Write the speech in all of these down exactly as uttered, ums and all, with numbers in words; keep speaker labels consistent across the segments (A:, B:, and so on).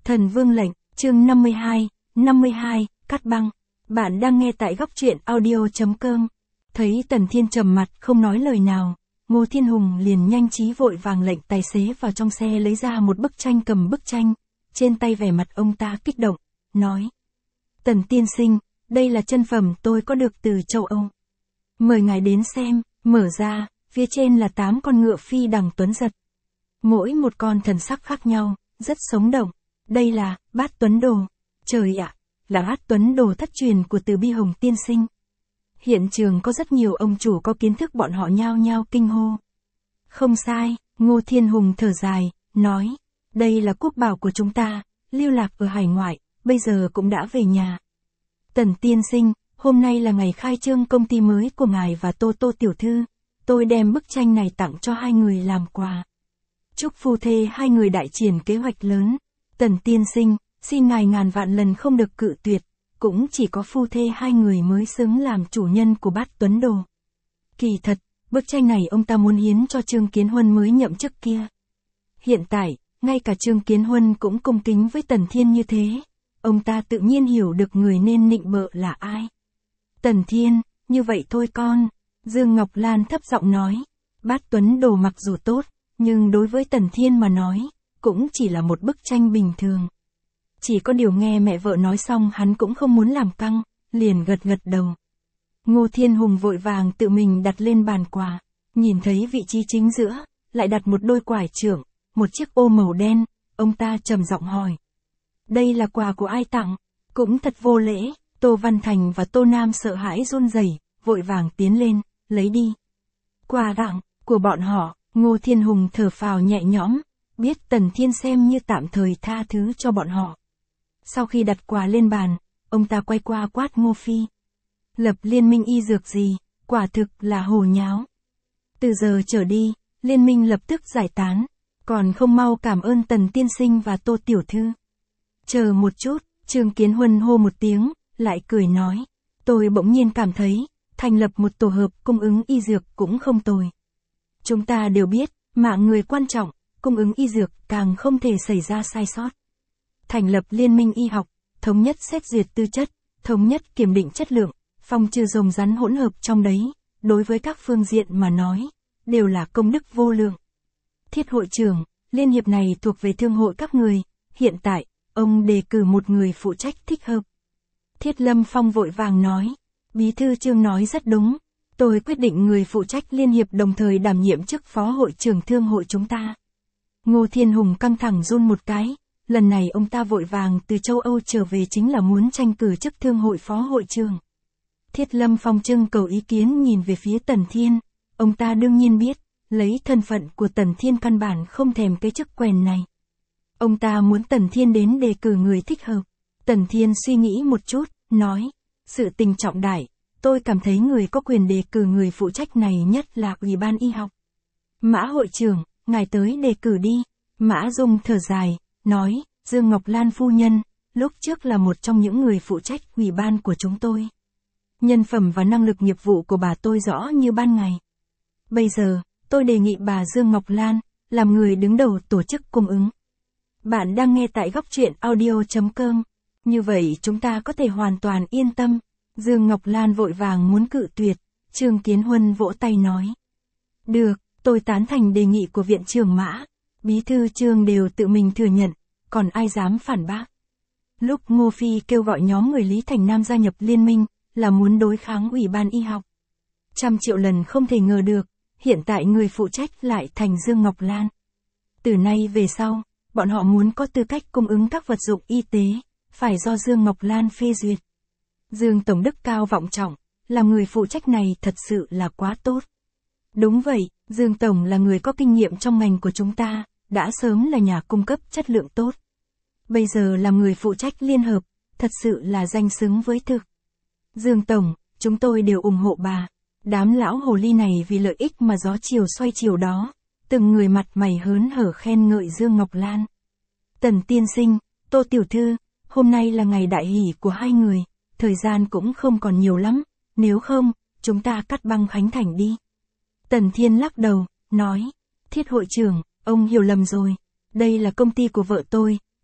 A: Thần Vương lệnh, chương năm mươi hai, năm mươi hai, cắt băng. Bạn đang nghe tại góc truyện audio.com. Thấy Tần Thiên trầm mặt không nói lời nào, Ngô Thiên Hùng liền nhanh trí vội vàng lệnh tài xế vào trong xe lấy ra một bức tranh, cầm bức tranh, trên tay vẻ mặt ông ta kích động, nói. Tần tiên sinh, đây là chân phẩm tôi có được từ châu Âu. Mời ngài đến xem, mở ra, phía trên là tám con ngựa phi đằng tuấn giật. Mỗi một con thần sắc khác nhau, rất sống động. Đây là Bát Tuấn Đồ. Trời ạ, là Bát Tuấn Đồ thất truyền của Từ Bi Hồng tiên sinh. Hiện trường có rất nhiều ông chủ có kiến thức, bọn họ nhao nhao kinh hô. Không sai, Ngô Thiên Hùng thở dài, nói, đây là quốc bảo của chúng ta, lưu lạc ở hải ngoại, bây giờ cũng đã về nhà. Tần tiên sinh, hôm nay là ngày khai trương công ty mới của ngài và Tô Tô tiểu thư, tôi đem bức tranh này tặng cho hai người làm quà. Chúc phu thê hai người đại triển kế hoạch lớn. Tần tiên sinh, xin ngài ngàn vạn lần không được cự tuyệt, cũng chỉ có phu thê hai người mới xứng làm chủ nhân của Bát Tuấn Đồ. Kỳ thật, bức tranh này ông ta muốn hiến cho Trương Kiến Huân mới nhậm chức kia. Hiện tại, ngay cả Trương Kiến Huân cũng cung kính với Tần Thiên như thế, ông ta tự nhiên hiểu được người nên nịnh bợ là ai. Tần Thiên, như vậy thôi con, Dương Ngọc Lan thấp giọng nói, Bát Tuấn Đồ mặc dù tốt, nhưng đối với Tần Thiên mà nói, cũng chỉ là một bức tranh bình thường. Chỉ có điều nghe mẹ vợ nói xong hắn cũng không muốn làm căng, liền gật gật đầu. Ngô Thiên Hùng vội vàng tự mình đặt lên bàn quà, nhìn thấy vị trí chính giữa, lại đặt một đôi quải trưởng, một chiếc ô màu đen, ông ta trầm giọng hỏi. Đây là quà của ai tặng? Cũng thật vô lễ. Tô Văn Thành và Tô Nam sợ hãi run rẩy, vội vàng tiến lên, lấy đi. Quà tặng của bọn họ. Ngô Thiên Hùng thở phào nhẹ nhõm, biết Tần Thiên xem như tạm thời tha thứ cho bọn họ. Sau khi đặt quà lên bàn, ông ta quay qua quát Ngô Phi. Lập liên minh y dược gì, quả thực là hồ nháo. Từ giờ trở đi, liên minh lập tức giải tán, còn không mau cảm ơn Tần tiên sinh và Tô tiểu thư. Chờ một chút, Trương Kiến Huân hô một tiếng, lại cười nói. Tôi bỗng nhiên cảm thấy, thành lập một tổ hợp cung ứng y dược cũng không tồi. Chúng ta đều biết, mạng người quan trọng, cung ứng y dược càng không thể xảy ra sai sót. Thành lập liên minh y học, thống nhất xét duyệt tư chất, thống nhất kiểm định chất lượng, phòng trừ rồng rắn hỗn hợp trong đấy, đối với các phương diện mà nói, đều là công đức vô lượng. Thiết hội trưởng, liên hiệp này thuộc về thương hội các người, hiện tại, ông đề cử một người phụ trách thích hợp. Thiết Lâm Phong vội vàng nói, bí thư Trương nói rất đúng. Tôi quyết định người phụ trách liên hiệp đồng thời đảm nhiệm chức phó hội trưởng thương hội chúng ta. Ngô Thiên Hùng căng thẳng run một cái, lần này ông ta vội vàng từ châu Âu trở về chính là muốn tranh cử chức thương hội phó hội trưởng. Thiết Lâm Phong trưng cầu ý kiến nhìn về phía Tần Thiên, ông ta đương nhiên biết, lấy thân phận của Tần Thiên căn bản không thèm cái chức quèn này. Ông ta muốn Tần Thiên đến đề cử người thích hợp. Tần Thiên suy nghĩ một chút, nói, sự tình trọng đại. Tôi cảm thấy người có quyền đề cử người phụ trách này nhất là Ủy ban y học. Mã hội trưởng, ngài tới đề cử đi. Mã Dung thở dài, nói, Dương Ngọc Lan phu nhân, lúc trước là một trong những người phụ trách ủy ban của chúng tôi. Nhân phẩm và năng lực nghiệp vụ của bà tôi rõ như ban ngày. Bây giờ, tôi đề nghị bà Dương Ngọc Lan, làm người đứng đầu tổ chức cung ứng. Bạn đang nghe tại góc truyện audio.com. Như vậy chúng ta có thể hoàn toàn yên tâm. Dương Ngọc Lan vội vàng muốn cự tuyệt, Trương Kiến Huân vỗ tay nói. Được, tôi tán thành đề nghị của viện trưởng Mã, bí thư Trương đều tự mình thừa nhận, còn ai dám phản bác. Lúc Ngô Phi kêu gọi nhóm người Lý Thành Nam gia nhập liên minh, là muốn đối kháng ủy ban y học. Trăm triệu lần không thể ngờ được, hiện tại người phụ trách lại thành Dương Ngọc Lan. Từ nay về sau, bọn họ muốn có tư cách cung ứng các vật dụng y tế, phải do Dương Ngọc Lan phê duyệt. Dương Tổng đức cao vọng trọng, làm người phụ trách này thật sự là quá tốt. Đúng vậy, Dương Tổng là người có kinh nghiệm trong ngành của chúng ta, đã sớm là nhà cung cấp chất lượng tốt. Bây giờ làm người phụ trách liên hợp, thật sự là danh xứng với thực. Dương Tổng, chúng tôi đều ủng hộ bà. Đám lão hồ ly này vì lợi ích mà gió chiều xoay chiều đó, từng người mặt mày hớn hở khen ngợi Dương Ngọc Lan. Tần tiên sinh, Tô tiểu thư, hôm nay là ngày đại hỷ của hai người. Thời gian cũng không còn nhiều lắm, nếu không, chúng ta cắt băng khánh thành đi. Tần Thiên lắc đầu, nói, Thiết hội trưởng, ông hiểu lầm rồi, đây là công ty của vợ tôi,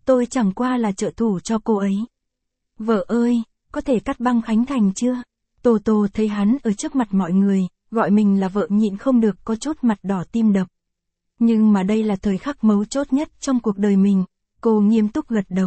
A: tôi chẳng qua là trợ thủ cho cô ấy. Vợ ơi, có thể cắt băng Khánh Thành chưa? Tô Tô thấy hắn ở trước mặt mọi người, gọi mình là vợ nhịn không được có chút mặt đỏ tim đập. Nhưng mà đây là thời khắc mấu chốt nhất trong cuộc đời mình, cô nghiêm túc gật đầu.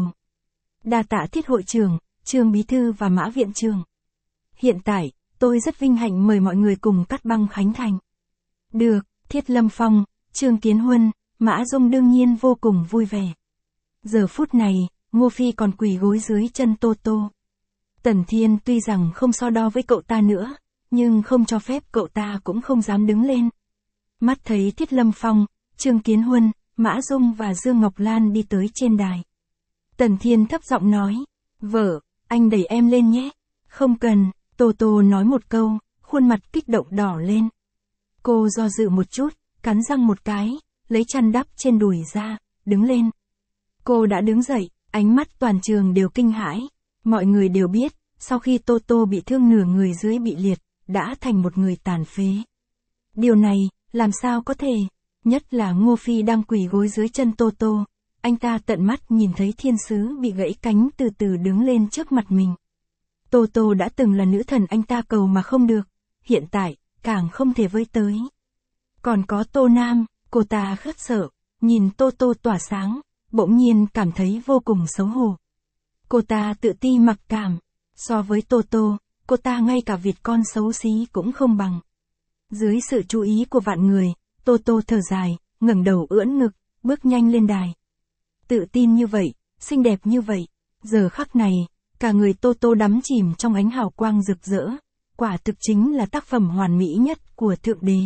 A: Đa tạ Thiết hội trưởng, Trương bí thư và Mã viện trưởng. Hiện tại, tôi rất vinh hạnh mời mọi người cùng cắt băng Khánh Thành. Được, Thiết Lâm Phong, Trương Kiến Huân, Mã Dung đương nhiên vô cùng vui vẻ. Giờ phút này, Ngô Phi còn quỳ gối dưới chân Tô Tô. Tần Thiên tuy rằng không so đo với cậu ta nữa, nhưng không cho phép cậu ta cũng không dám đứng lên. Mắt thấy Thiết Lâm Phong, Trương Kiến Huân, Mã Dung và Dương Ngọc Lan đi tới trên đài. Tần Thiên thấp giọng nói, vợ, anh đẩy em lên nhé. Không cần, Tô Tô nói một câu, khuôn mặt kích động đỏ lên. Cô do dự một chút, cắn răng một cái, lấy chăn đắp trên đùi ra, đứng lên. Cô đã đứng dậy, ánh mắt toàn trường đều kinh hãi. Mọi người đều biết, sau khi Tô Tô bị thương nửa người dưới bị liệt, đã thành một người tàn phế. Điều này, làm sao có thể? Nhất là Ngô Phi đang quỳ gối dưới chân Tô Tô. Anh ta tận mắt nhìn thấy thiên sứ bị gãy cánh từ từ đứng lên trước mặt mình. Tô Tô đã từng là nữ thần anh ta cầu mà không được, hiện tại, càng không thể với tới. Còn có Tô Nam, cô ta khất sợ, nhìn Tô Tô tỏa sáng, bỗng nhiên cảm thấy vô cùng xấu hổ. Cô ta tự ti mặc cảm, so với Tô Tô, cô ta ngay cả Việt con xấu xí cũng không bằng. Dưới sự chú ý của vạn người, Tô Tô thở dài, ngẩng đầu ưỡn ngực, bước nhanh lên đài. Tự tin như vậy, xinh đẹp như vậy, giờ khắc này, cả người Tô Tô đắm chìm trong ánh hào quang rực rỡ, quả thực chính là tác phẩm hoàn mỹ nhất của Thượng Đế.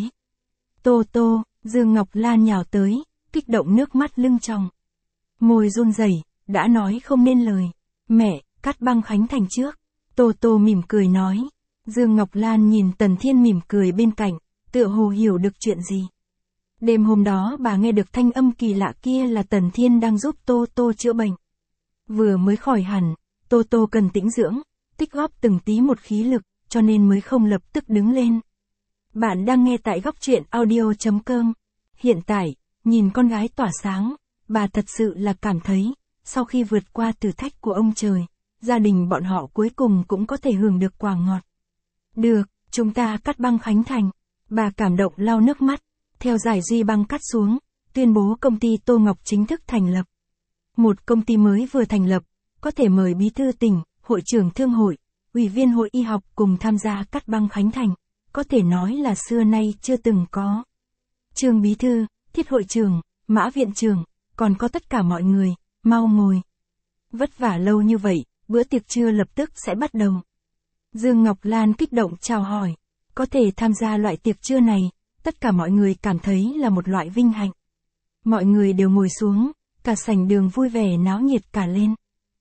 A: Tô Tô, Dương Ngọc Lan nhào tới, kích động nước mắt lưng tròng. Môi run rẩy, đã nói không nên lời. Mẹ, cắt băng Khánh Thành trước. Tô Tô mỉm cười nói. Dương Ngọc Lan nhìn Tần Thiên mỉm cười bên cạnh, tựa hồ hiểu được chuyện gì. Đêm hôm đó bà nghe được thanh âm kỳ lạ kia là Tần Thiên đang giúp Tô Tô chữa bệnh. Vừa mới khỏi hẳn, Tô Tô cần tĩnh dưỡng, tích góp từng tí một khí lực, cho nên mới không lập tức đứng lên. Bạn đang nghe tại góc truyện audio chấm com. Hiện tại, nhìn con gái tỏa sáng, bà thật sự là cảm thấy, sau khi vượt qua thử thách của ông trời, gia đình bọn họ cuối cùng cũng có thể hưởng được quả ngọt. Được, chúng ta cắt băng Khánh Thành. Bà cảm động lau nước mắt, theo giải duy băng cắt xuống, tuyên bố công ty Tô Ngọc chính thức thành lập. Một công ty mới vừa thành lập, có thể mời bí thư tỉnh, hội trưởng thương hội, ủy viên hội y học cùng tham gia cắt băng Khánh Thành, có thể nói là xưa nay chưa từng có. Trương bí thư, Thiết hội trưởng, Mã viện trưởng, còn có tất cả mọi người, mau ngồi. Vất vả lâu như vậy, bữa tiệc trưa lập tức sẽ bắt đầu. Dương Ngọc Lan kích động chào hỏi, có thể tham gia loại tiệc trưa này, tất cả mọi người cảm thấy là một loại vinh hạnh. Mọi người đều ngồi xuống, cả sảnh đường vui vẻ náo nhiệt cả lên.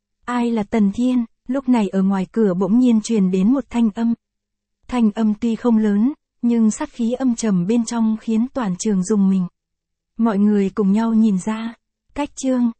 A: Ai là Tần Thiên? Lúc này ở ngoài cửa bỗng nhiên truyền đến một thanh âm. Thanh âm tuy không lớn, nhưng sát khí âm trầm bên trong khiến toàn trường rùng mình. Mọi người cùng nhau nhìn ra, cách Trương,